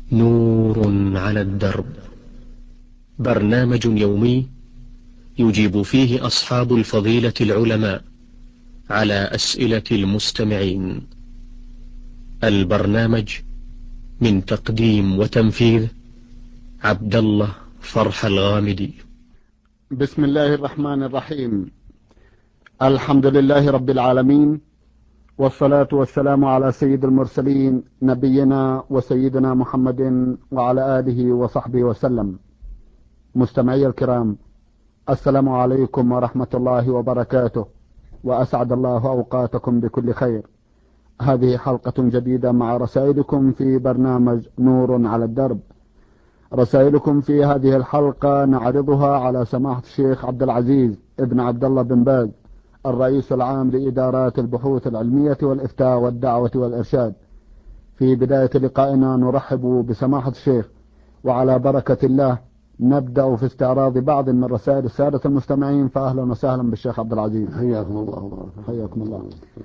نور على الدرب، برنامج يومي يجيب فيه أصحاب الفضيلة العلماء على أسئلة المستمعين. البرنامج من تقديم وتنفيذ عبد الله فرح الغامدي. بسم الله الرحمن الرحيم. الحمد لله رب العالمين، والصلاة والسلام على سيد المرسلين نبينا وسيدنا محمد وعلى آله وصحبه وسلم. مستمعي الكرام، السلام عليكم ورحمة الله وبركاته، وأسعد الله أوقاتكم بكل خير. هذه حلقة جديدة مع رسائلكم في برنامج نور على الدرب. رسائلكم في هذه الحلقة نعرضها على سماحة الشيخ عبد العزيز ابن عبد الله بن باز، الرئيس العام لإدارات البحوث العلمية والإفتاء والدعوة والإرشاد. في بداية لقائنا نرحب بسماحة الشيخ، وعلى بركة الله نبدأ في استعراض بعض من رسائل السادة المستمعين. فأهلا وسهلا بالشيخ عبد العزيز. حياكم الله. حياكم الله.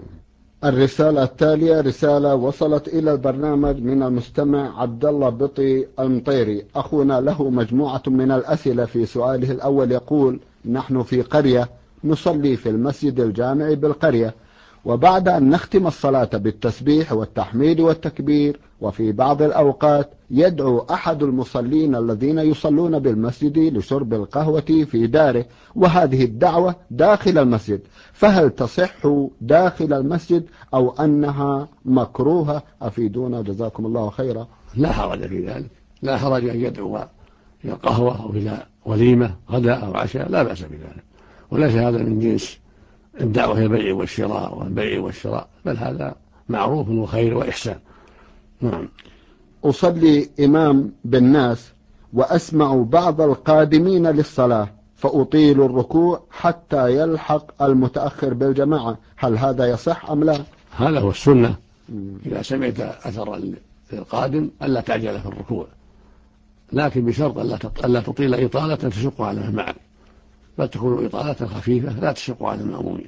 الرسالة التالية رسالة وصلت إلى البرنامج من المستمع عبد الله بطي المطيري. أخونا له مجموعة من الأسئلة. في سؤاله الأول يقول: نحن في قرية نصلي في المسجد الجامع بالقرية، وبعد أن نختم الصلاة بالتسبيح والتحميد والتكبير، وفي بعض الأوقات يدعو أحد المصلين الذين يصلون بالمسجد لشرب القهوة في داره، وهذه الدعوة داخل المسجد، فهل تصح داخل المسجد أو أنها مكروهة؟ أفيدونا جزاكم الله خيرا. لا حرج في ذلك، لا حرج أن يدعو إلى قهوة أو إلى وليمة غداء أو عشاء، لا بأس بذلك، وليس هذا من جنس الدعوة إلى البيع والشراء والبيع والشراء، بل هذا معروف وخير وإحسان. نعم. أصلي إمام بالناس وأسمع بعض القادمين للصلاة فأطيل الركوع حتى يلحق المتأخر بالجماعة، هل هذا يصح أم لا؟ هذا هو السنة. إذا سمعت أثر القادم ألا تعجل في الركوع، لكن بشرط ألا تطيل إطالة تشق على من معك، بل تكون إطالة خفيفة لا تشق على المأمومين.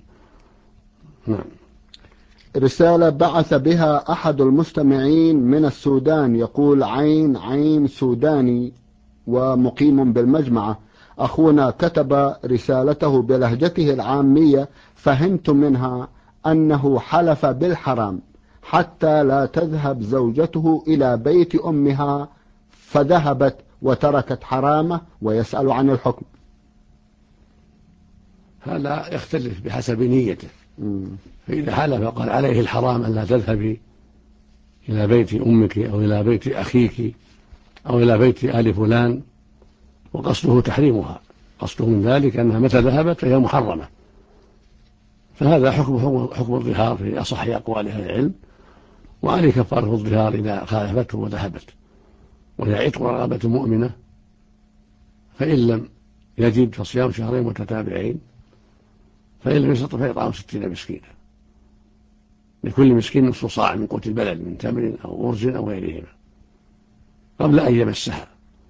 نعم. رسالة بعث بها أحد المستمعين من السودان، يقول: عين سوداني ومقيم بالمجمعة. أخونا كتب رسالته بلهجته العامية، فهمت منها أنه حلف بالحرام حتى لا تذهب زوجته إلى بيت أمها، فذهبت وتركت حرامه، ويسأل عن الحكم. هذا يختلف بحسب نيته. فإذا حلف قال عليه الحرام أن لا تذهبي إلى بيت أمك أو إلى بيت أخيك أو إلى بيت آل فلان، وقصده تحريمها، قصده من ذلك أنها متى ذهبت فهي محرمة، فهذا حكم الظهار في أصح أقوال أهل العلم، وعليه كفارة الظهار إذا خالفته وذهبت، وهي عتق رقبة مؤمنة، فإن لم يجد فصيام شهرين متتابعين، فإن لم يستطع فإطعام 60 مسكينا، لكل مسكين نصف صاع من قوت البلد من تمر أو أرز أو غيرهما قبل أن يمسها،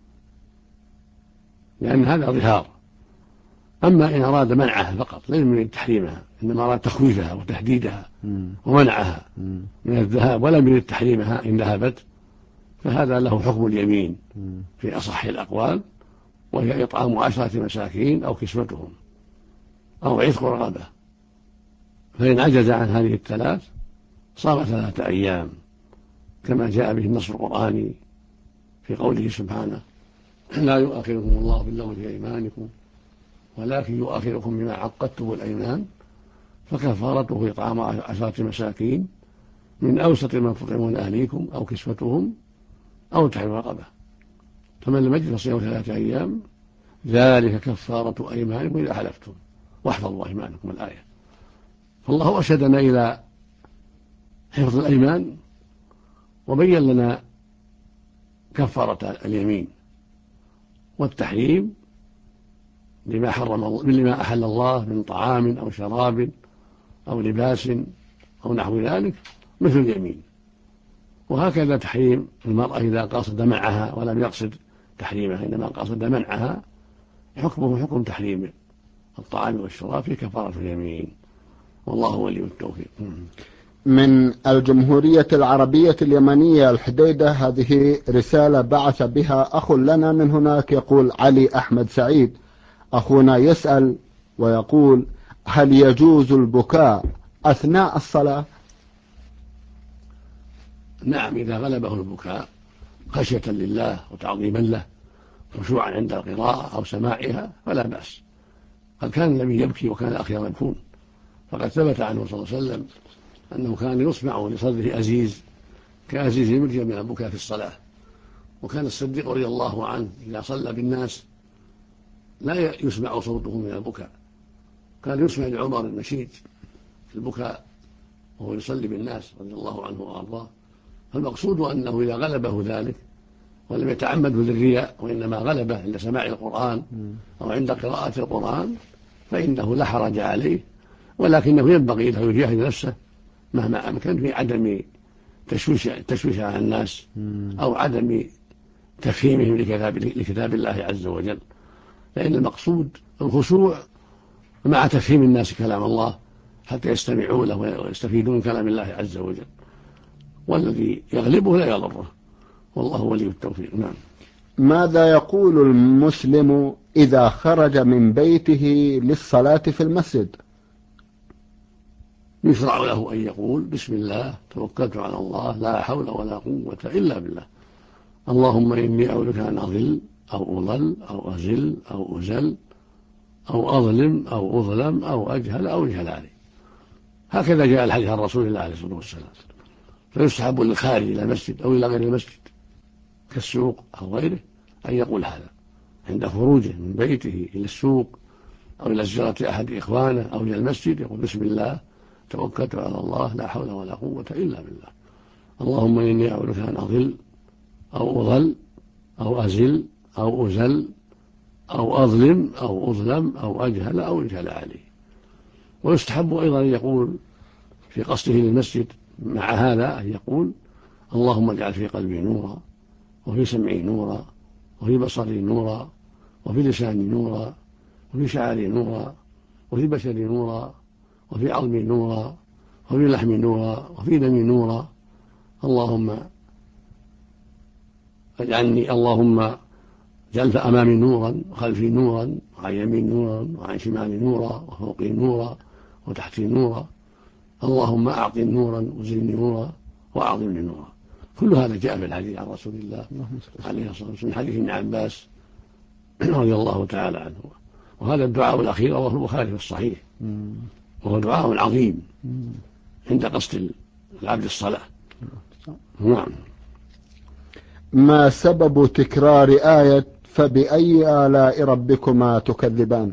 لأن هذا ظهار. أما إن أراد منعها فقط، لم يريد تحريمها، إنما أراد تخويفها وتهديدها ومنعها من الذهاب ولم يريد تحريمها إن ذهبت، فهذا له حكم اليمين في أصح الأقوال، وهي إطعام 10 مساكين أو كسوتهم أو عتق رقبة. فإن عجز عن هذه الثلاث صام 3 أيام، كما جاء به النص القرآني في قوله سبحانه: لا يؤاخذكم الله باللغو في أيمانكم ولكن يؤاخذكم بما عقدتم الأيمان، فكفارته إطعام 10 مساكين من أوسط ما تطعمون أهليكم أو كسوتهم أو تحرير رقبة، فمن لم يجد فصيام 3 أيام، ذلك كفارة أيمانكم إذا حلفتم واحفظوا أيمانكم الآية. فالله أرشدنا إلى حفظ الأيمان، وبين لنا كفارة اليمين والتحريم لما أحل الله من طعام أو شراب أو لباس أو نحو ذلك مثل اليمين. وهكذا تحريم المرأة إذا قصد منعها ولم يقصد تحريمها، إنما قصد منعها، حكمه حكم تحريم الطعام والشراب في كفارة اليمين، والله ولي التوفيق. من الجمهورية العربية اليمنية الحديدة. هذه رسالة بعث بها أخ لنا من هناك، يقول علي أحمد سعيد. أخونا يسأل ويقول: هل يجوز البكاء أثناء الصلاة؟ نعم، إذا غلبه البكاء خشية لله وتعظيما له، خشوعا عند القراءة أو سماعها، فلا بأس. قد كان النبي يبكي وكان الأخيار يبكون، فقد ثبت عنه صلى الله عليه وسلم أنه كان يسمع لصدره أزيز كأزيز المرجل من البكاء في الصلاة. وكان الصديق رضي الله عنه إذا صلى بالناس لا يسمع صوته من البكاء، كان يسمع لعمر النشيد في البكاء وهو يصلي بالناس رضي الله عنه وأرضاه. فالمقصود أنه إذا غلبه ذلك ولم يتعمده للرياء، وإنما غلبه عند سماع القرآن أو عند قراءة القرآن، فإنه لا حرج عليه، ولكنه ينبغي له يجاهد نفسه مهما أمكن في عدم تشويش على الناس أو عدم تفهيمهم لكتاب الله عز وجل، لأن المقصود الخشوع مع تفهيم الناس كلام الله حتى يستمعوا له ويستفيدون من كلام الله عز وجل، والذي يغلبه لا يضره، والله ولي التوفيق. نعم. ماذا يقول المسلم إذا خرج من بيته للصلاة في المسجد؟ يشرع له أن يقول: بسم الله توكلت على الله لا حول ولا قوة إلا بالله، اللهم إني أعوذ بك أن أضل أو أضل أو أزل أو أزل أو أظلم أو أظلم أو أجهل أو يجهل علي. هكذا جاء الحديث عن رسول الله عليه الصلاة والسلام. فيسحب للخارج إلى المسجد أو إلى غير المسجد كالسوق أو غيره أن يقول هذا عند خروجه من بيته إلى السوق أو إلى زيارة أحد إخوانه أو إلى المسجد، يقول: بسم الله توكلت على الله لا حول ولا قوة إلا بالله، اللهم إني أعوذ بك أن أضل أو أضل أو أزل أو أزل أو أظلم أو أظلم أو أجهل أو يجهل علي. ويستحب أيضا أن يقول في قصده للمسجد مع هذا أن يقول: اللهم اجعل في قلبي نورا وفي سمعي نورا وفي بصري نورا وفي لساني نورا وفي شعري نورا وفي بشري نورا وفي عظمي نورا وفي لحمي نورا وفي دمي نورا، اللهم اجعل أمامي نورا وخلفي نورا وعن يمين نورا وعن شمالي نورا وفوقي نورا وتحتي نورا، اللهم أعطني نورا وزدني نورا وأعظمني نورا. كل هذا جاء في الحديث عن رسول الله عليه الصلاة والسلام، حديث ابن عباس رضي الله تعالى عنه. وهذا الدعاء الأخير رواه البخاري في الصحيح، وهو دعاء عظيم عند قصد العبد الصلاة. نعم. ما سبب تكرار آية فبأي آلاء ربكما تكذبان؟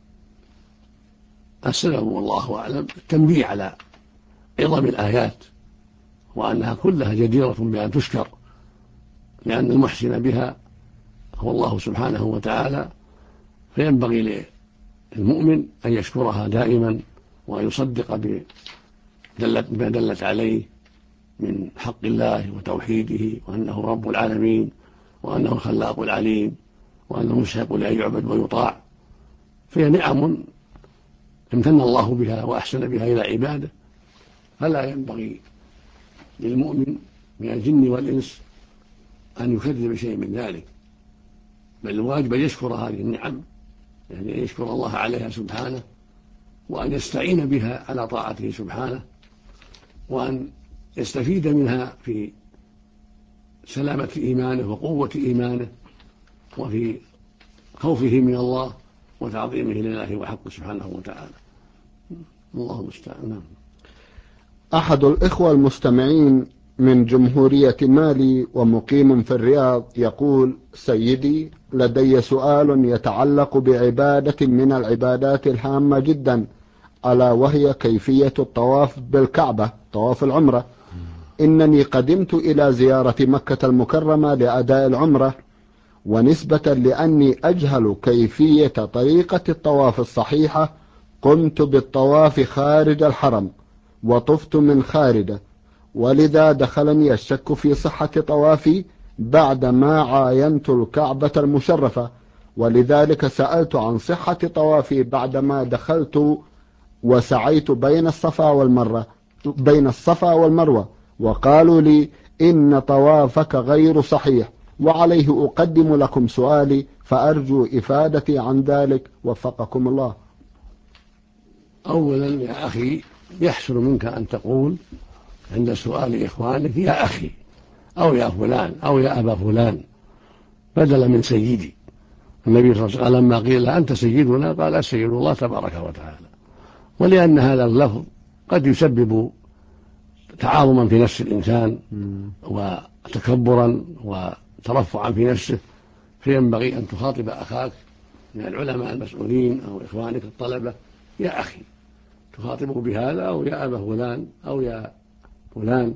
السبب والله أعلم التنبيه على عظم الآيات وأنها كلها جديرة بأن تشكر، لأن المحسن بها هو الله سبحانه وتعالى، فينبغي للمؤمن أن يشكرها دائما وأن يصدق بما دلت عليه من حق الله وتوحيده، وأنه رب العالمين وأنه الخلاق العليم وأنه مستحق لأن يعبد ويطاع. فهي نعم امتن الله بها وأحسن بها إلى عباده، فلا ينبغي للمؤمن من الجن والإنس أن يكذب شيء من ذلك، بل الواجب أن يشكر هذه النعم، يعني أن يشكر الله عليها سبحانه، وأن يستعين بها على طاعته سبحانه، وأن يستفيد منها في سلامة إيمانه وقوة إيمانه وفي خوفه من الله وتعظيمه لله وحقه سبحانه وتعالى. الله المستعان. أحد الإخوة المستمعين من جمهورية مالي ومقيم في الرياض يقول: سيدي، لدي سؤال يتعلق بعبادة من العبادات الهامة جدا، ألا وهي كيفية الطواف بالكعبة، طواف العمرة. إنني قدمت إلى زيارة مكة المكرمة لأداء العمرة، ونسبة لأني أجهل كيفية طريقة الطواف الصحيحة قمت بالطواف خارج الحرم وطفت من خارجه، ولذا دخلني الشك في صحة طوافي بعدما عاينت الكعبة المشرفة، ولذلك سألت عن صحة طوافي بعدما دخلت وسعيت بين الصفا والمروة، بين الصفا والمروة، وقالوا لي إن طوافك غير صحيح، وعليه أقدم لكم سؤالي فأرجو إفادتي عن ذلك وفقكم الله. أولا يا أخي، يحسن منك أن تقول عند سؤال إخوانك يا أخي أو يا فلان أو يا أبا فلان بدلا من سيدي. النبي صلى الله عليه وسلم لما قيل أنت سيدنا قال السيد الله تبارك وتعالى، ولأن هذا اللفظ قد يسبب تعاظما في نفس الإنسان وتكبرا وترفعا في نفسه، فينبغي أن تخاطب أخاك من العلماء المسؤولين أو إخوانك الطلبة يا أخي، تخاطبه بهذا أو يا أبا فلان أو يا فلان.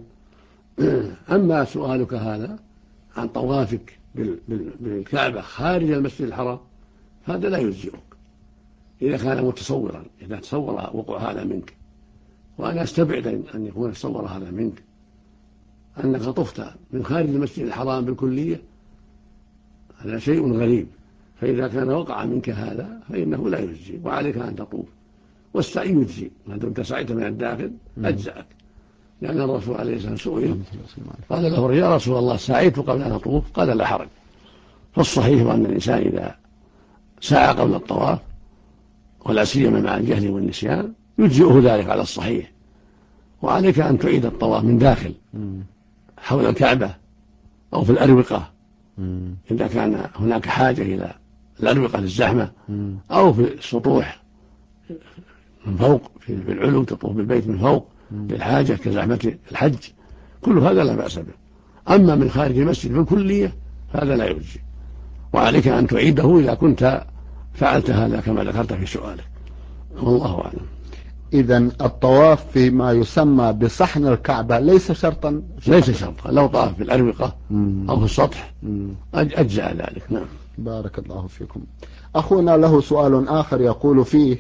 أما سؤالك هذا عن طوافك بالكعبة خارج المسجد الحرام هذا لا يجزئك إذا كان متصورا، إذا تصور وقوع هذا منك، وأنا أستبعد أن يكون تصور هذا منك، أنك طفت من خارج المسجد الحرام بالكلية، هذا شيء غريب. فإذا كان وقع منك هذا فإنه لا يجزي، وعليك أن تطوف، والسعي يجزي ما دمت سعيت من الداخل أجزأك، لأن الرسول عليه الصلاة والسلام قال له يا رسول الله سعيت قبل أن أطوف؟ قال لا حرج. فالصحيح أن الإنسان إذا سعى قبل الطواف ولا سيما مع الجهل والنسيان يجزئه ذلك على الصحيح، وعليك أن تعيد الطواف من داخل حول الكعبة أو في الأروقة إذا كان هناك حاجة إلى الأروقة للزحمة، أو في السطوح من فوق في العلو تطوف بالبيت من فوق للحاجة كزحمة الحج، كل هذا لا بأس به. أما من خارج المسجد بالكلية هذا لا يجزي، وعليك أن تعيده إذا كنت فعلت هذا كما ذكرت في سؤالك، والله أعلم. إذن الطواف فيما يسمى بصحن الكعبة ليس شرطا؟ ليس شرطا، لو طاف في الأروقة أو في السطح أجزأ ذلك. نعم. بارك الله فيكم. أخونا له سؤال آخر يقول فيه: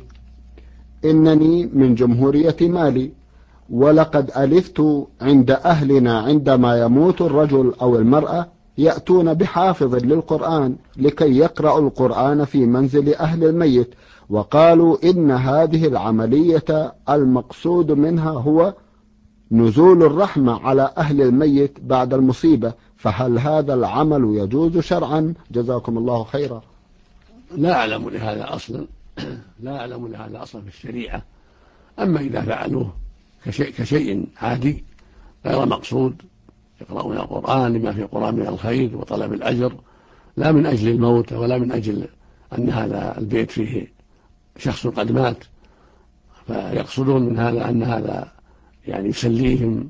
إنني من جمهورية مالي، ولقد ألفت عند أهلنا عندما يموت الرجل أو المرأة يأتون بحافظ للقرآن لكي يقرأ القرآن في منزل أهل الميت، وقالوا إن هذه العملية المقصود منها هو نزول الرحمة على أهل الميت بعد المصيبة، فهل هذا العمل يجوز شرعا؟ جزاكم الله خيرا. لا أعلم لهذا أصلا، لا أعلم لهذا أصلا في الشريعة. أما إذا فعلوه كشيء عادي غير مقصود، يقرؤون القرآن لما في القرآن من الخير وطلب الأجر، لا من أجل الموت ولا من أجل أن هذا البيت فيه شخص قد مات، فيقصدون من هذا أن هذا يعني يسليهم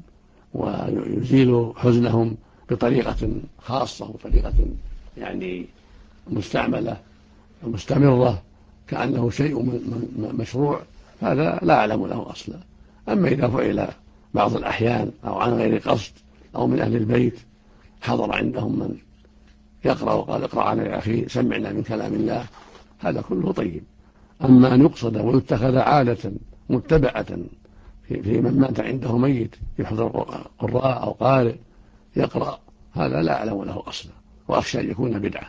ويزيل حزنهم بطريقة خاصة وطريقة يعني مستعملة ومستمرة كأنه شيء مشروع، هذا لا أعلم له أصلا. أما إذا فعل بعض الأحيان أو عن غير قصد أو من أهل البيت حضر عندهم من يقرأ وقال اقرأ على يا أخي سمعنا من كلام الله، هذا كله طيب. أما أن يقصد ويتخذ عادة متبعة في من مات عنده ميت يحضر قراء أو قارئ يقرأ، هذا لا أعلم له أصلا، وأخشى أن يكون بدعة.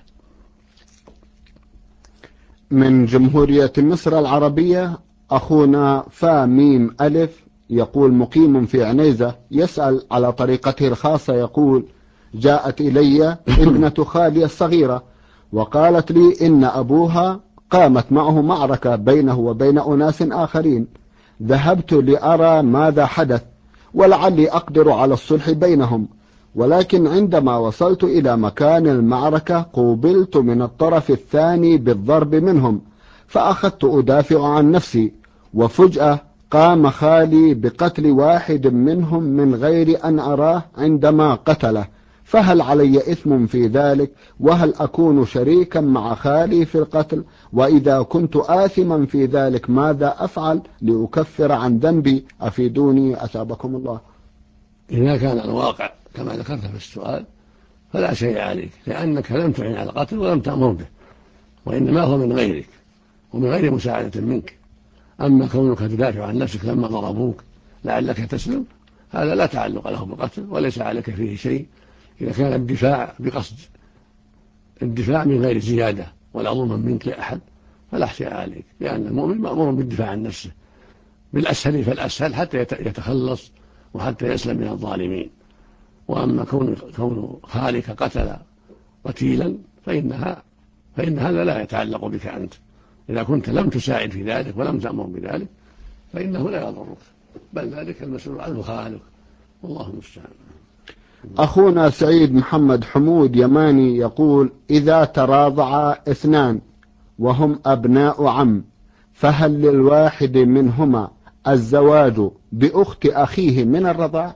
من جمهورية مصر العربية أخونا فاميم ألف يقول مقيم في عنيزة، يسأل على طريقته الخاصة، يقول: جاءت إلي ابنة خالي الصغيرة وقالت لي إن أبوها قامت معه معركة بينه وبين أناس آخرين، ذهبت لأرى ماذا حدث ولعلي أقدر على الصلح بينهم، ولكن عندما وصلت إلى مكان المعركة قوبلت من الطرف الثاني بالضرب منهم، فأخذت أدافع عن نفسي، وفجأة قام خالي بقتل واحد منهم من غير أن أراه عندما قتله، فهل علي إثم في ذلك؟ وهل أكون شريكا مع خالي في القتل؟ وإذا كنت آثما في ذلك ماذا أفعل لأكفر عن ذنبي؟ أفيدوني أثابكم الله. إذا كان الواقع كما ذكرت في السؤال فلا شيء عليك، لأنك لم تعن على القتل ولم تأمر به، وإنما هو من غيرك ومن غير مساعدة منك. أما كونك تدافع عن نفسك لما ضربوك لعلك تسلم، هذا لا تعلق له بالقتل وليس عليك فيه شيء، إذا كان الدفاع بقصد الدفاع من غير زيادة ولا ظلم منك لأحد فلا شيء عليك، لأن المؤمن مأمور بالدفاع عن نفسه بالأسهل فالأسهل حتى يتخلص وحتى يسلم من الظالمين. وأما كون خالك قتل قتيلا فإن هذا لا يتعلق بك أنت. إذا كنت لم تساعد في ذلك ولم تأمر بذلك فإنه لا يضرك، بل ذلك المسؤول عنه خالك، والله المستعان. أخونا سعيد محمد حمود يماني يقول: إذا تراضع اثنان وهم أبناء عم فهل للواحد منهما الزواج بأخت أخيه من الرضاع؟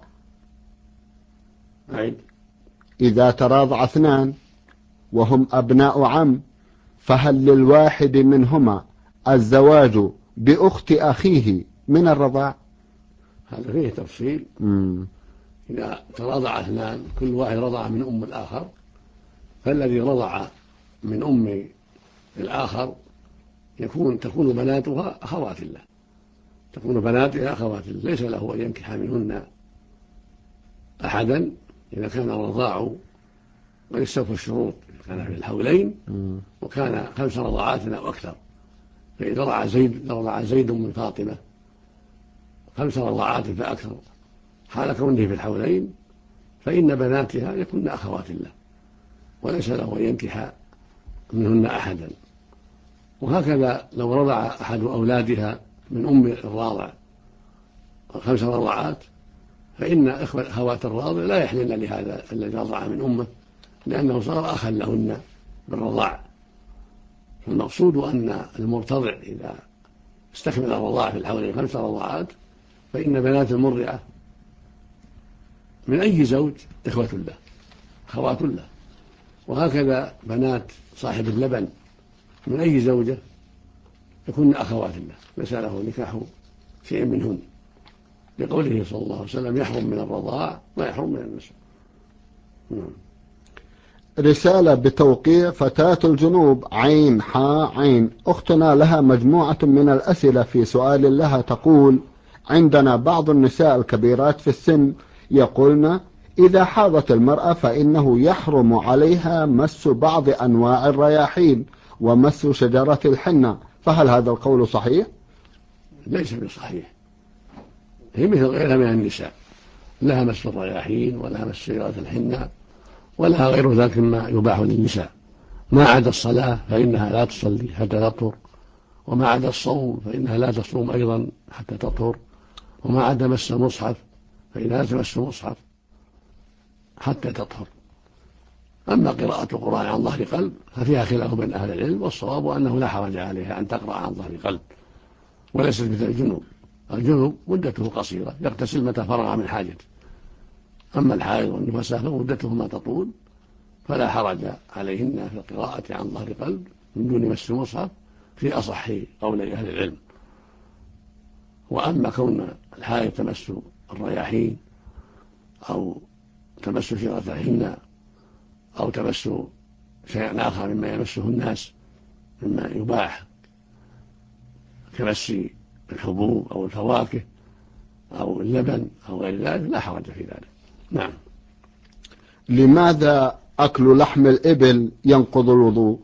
إذا تراضع اثنان وهم أبناء عم فهل للواحد منهما الزواج بأخت أخيه من الرضاع؟ هذا فيه تفصيل. إذا تراضع اثنان كل واحد رضع من أم الآخر، فالذي رضع من أم الآخر تكون بناتها أخوات له، تكون بناتها أخوات له، ليس له أن ينكح منهن أحدا إذا كان الرضاع قد استوفى الشروط، كان في الحولين وكان 5 رضعات أو أكثر. فإذا رضع زيد من فاطمة 5 رضعات فأكثر حال كونه في الحولين فإن بناتها يكون أخوات له وليس له أن ينكح منهن أحدا. وهكذا لو رضع أحد أولادها من أم الراضع 5 رضعات فإن أخوات الراضع لا يحلن لهذا الذي رضع من أمه، لأنه صار أخا لهن بالرضاع. المقصود أن المرتضع إذا استكمل الرضاع في الحولين 5 رضعات فإن بنات المرضعة من أي زوج إخوة له أخوات له، وهكذا بنات صاحب اللبن من أي زوجة يكون أخوات له، ليس له نكاح شيء منهن، لقوله صلى الله عليه وسلم: يحرم من الرضاع ويحرم من النسب. رسالة بتوقيع فتاة الجنوب عين حاء عين. أختنا لها مجموعة من الأسئلة في سؤال لها، تقول: عندنا بعض النساء الكبيرات في السن يقولن إذا حاضت المرأة فإنه يحرم عليها مس بعض أنواع الرياحين ومس شجرة الحنة، فهل هذا القول صحيح؟ ليس بصحيح. هي مثل غيرها من النساء، لها مس الرياحين ولها مس شجرة الحنة ولها غير ذلك مما يباح للنساء، ما عدا الصلاة فإنها لا تصلي حتى تطهر، وما عدا الصوم فإنها لا تصوم أيضا حتى تطهر، وما عدا مس المصحف فإنها لا تمس المصحف حتى تطهر. أما قراءة القرآن عن ظهر قلب ففيها خلاف بين أهل العلم، والصواب أنه لا حرج عليها أن تقرأ عن ظهر قلب، وليست مثل الجنوب. الجنوب مدته قصيرة يغتسل متى فرغ من حاجته، أما الحائض والنفساء فمدتهما تطول، فلا حرج عليهن في القراءة عن ظهر قلب من دون مس المصحف في أصح قولي أهل العلم. وأما كون الحائض تمس الرياحين أو تمس شجرة الحنة أو تمس شيئا آخر مما يمسه الناس مما يباح كمس الحبوب أو الفواكه أو اللبن أو غير ذلك لا حرج في ذلك. نعم. لماذا أكل لحم الإبل ينقض الوضوء؟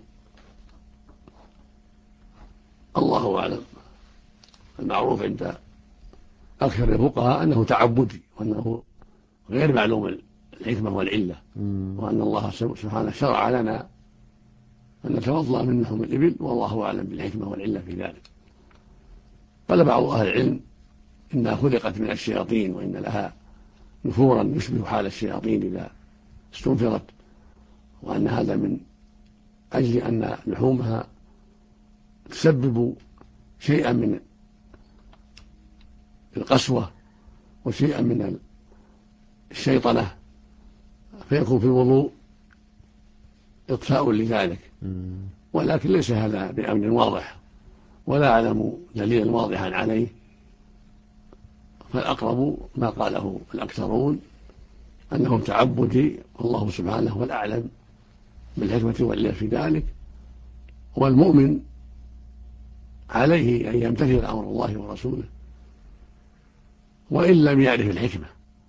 الله أعلم. المعروف عند أكثر الفقهاء أنه تعبدي وأنه غير معلوم الحكمة والعلة، وأن الله سبحانه شرع لنا أن نتوضأ من لحم الإبل، والله أعلم بالحكمة والعلة في ذلك. قال بعض أهل العلم إنها خلقت من الشياطين وإن لها نفورا يشبه حال الشياطين إذا استنفرت، وأن هذا من أجل أن لحومها تسبب شيئا من القسوة وشيئا من الشيطنة، فيكون في الوضوء إطفاء لذلك، ولكن ليس هذا بأمر واضح ولا أعلم دليلا واضحا عليه، فالأقرب ما قاله الأكثرون أنه تعبدي، والله سبحانه هو الأعلم بالحكمة والعلة في ذلك. والمؤمن عليه أن يمتثل أمر الله ورسوله وإن لم يعرف الحكمة،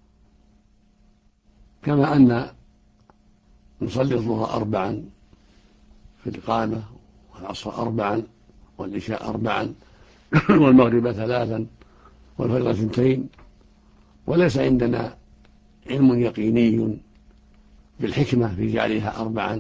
كما أن نصلي الظهر 4 في الإقامة والعصر 4 والعشاء 4 والمغرب 3 والفجر 2، وليس عندنا علم يقيني بالحكمة في جعلها 4،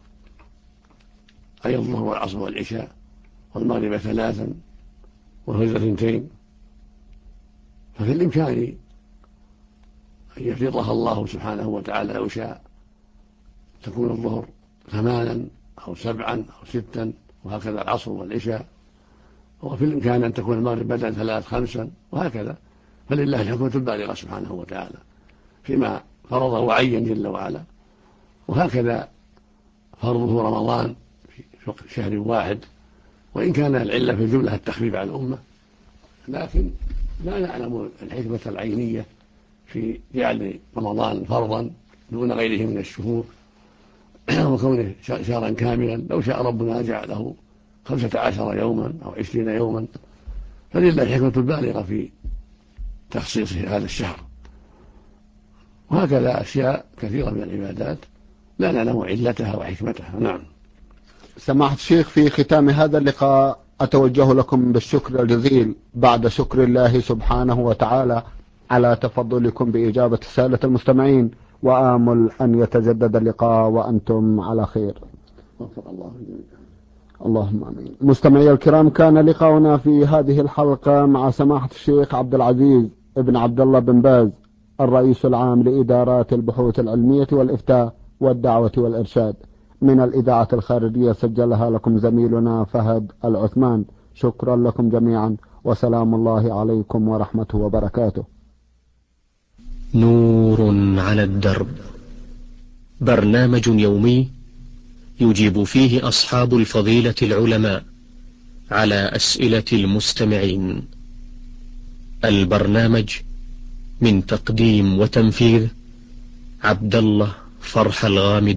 أي الظهر والعصر والعشاء والمغرب 3 والفجر 2. ففي الإمكان أن يفرضها الله سبحانه وتعالى لو شاء، تكون الظهر 8 أو 7 أو 6، وهكذا العصر والعشاء، وفي الإمكان أن تكون المغرب بدل 3 5، وهكذا. فلله الحكمة البالغة سبحانه وتعالى فيما فرضه وعين جل وعلا. وهكذا فرضه رمضان في شهر واحد، وإن كان العلة في الجملة التخفيف على الأمة، لكن لا نعلم الحكمة العينية في جعل رمضان فرضا دون غيره من الشهور وكونه شهرا كاملا. لو شاء ربنا جعله 15 يوما أو 20 يوما، فلله الحكمة البالغة في تخصيص هذا الشهر. وهكذا أشياء كثيرة من العبادات لا نعلم علتها وحكمتها. نعم. سماحة الشيخ، في ختام هذا اللقاء أتوجه لكم بالشكر الجزيل بعد شكر الله سبحانه وتعالى على تفضلكم بإجابة رسالة المستمعين، وآمل أن يتجدد اللقاء وأنتم على خير. وفق الله جميعا. اللهم آمين. مستمعي الكرام، كان لقاؤنا في هذه الحلقة مع سماحة الشيخ عبد العزيز ابن عبد الله بن باز، الرئيس العام لإدارات البحوث العلمية والإفتاء والدعوة والإرشاد، من الإذاعة الخارجية، سجلها لكم زميلنا فهد العثمان. شكرا لكم جميعا، وسلام الله عليكم ورحمته وبركاته. نور على الدرب، برنامج يومي يجيب فيه أصحاب الفضيلة العلماء على أسئلة المستمعين. البرنامج من تقديم وتنفيذ عبد الله فرح الغامدي.